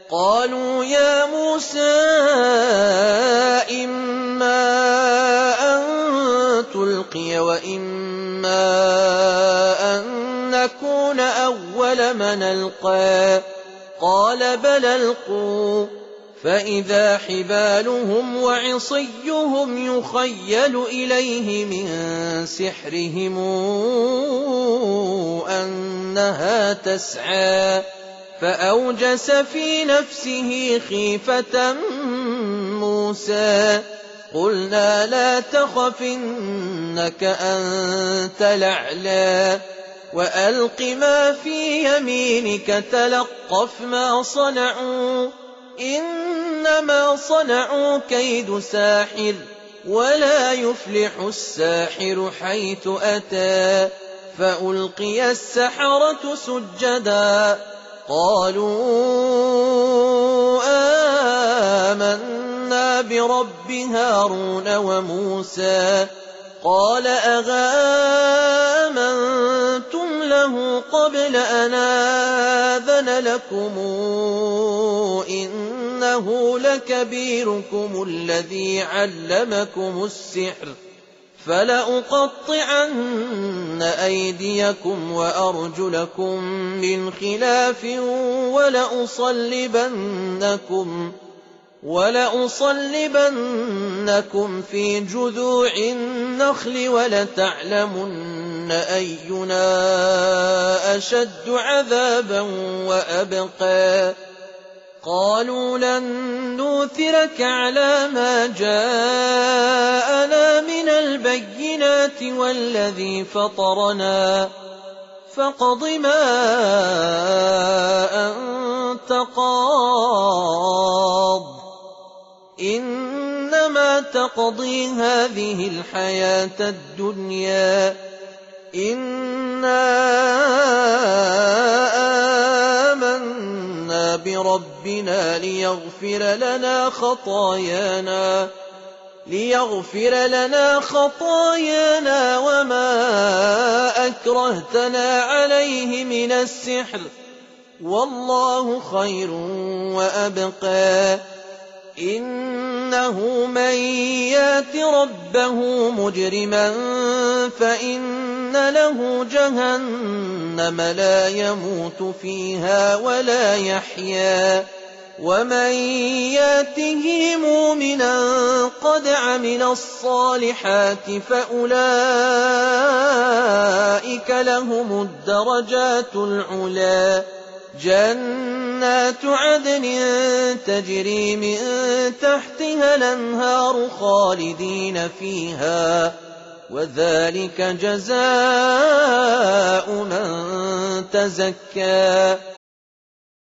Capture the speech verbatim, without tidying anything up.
قالوا يا موسى إما أن تلقي وإما أن نكون أول من ألقى قال بل ألقوا فإذا حبالهم وعصيهم يخيل إليه من سحرهم أنها تسعى فأوجس في نفسه خيفة موسى قلنا لا تخف إنك أنت الأعلى وألق ما في يمينك تلقف ما صنعوا إنما صنعوا كيد ساحر ولا يفلح الساحر حيث أتى فألقي السحرة سجدا قالوا آمنا برب هارون وموسى قال أآمنتم له قبل أن آذن لكم إنه لكبيركم الذي علمكم السحر فلأقطعن أيديكم وأرجلكم من خلاف ولأصلبنكم ولأصلبنكم في جذوع النخل ولتعلمن أينا أشد عذابا وأبقى قالوا لن نؤثرك على ما جاءنا من البينات والذي فطرنا فاقض ما أنت قاض إنما تقضي هذه الحياة الدنيا إنا آمنا بربنا ليغفر لنا خطايانا ليغفر لنا خطايانا وما أكرهتنا عليه من السحر والله خير وأبقى إنه من يات ربه مجرما فإن له جهنم لا يموت فيها ولا يحيا ومن ياته مؤمنا قد عمل الصالحات فأولئك لهم الدرجات العلى جنات عدن تجري من تحتها الأنهار خالدين فيها وذلك جزاء من تزكى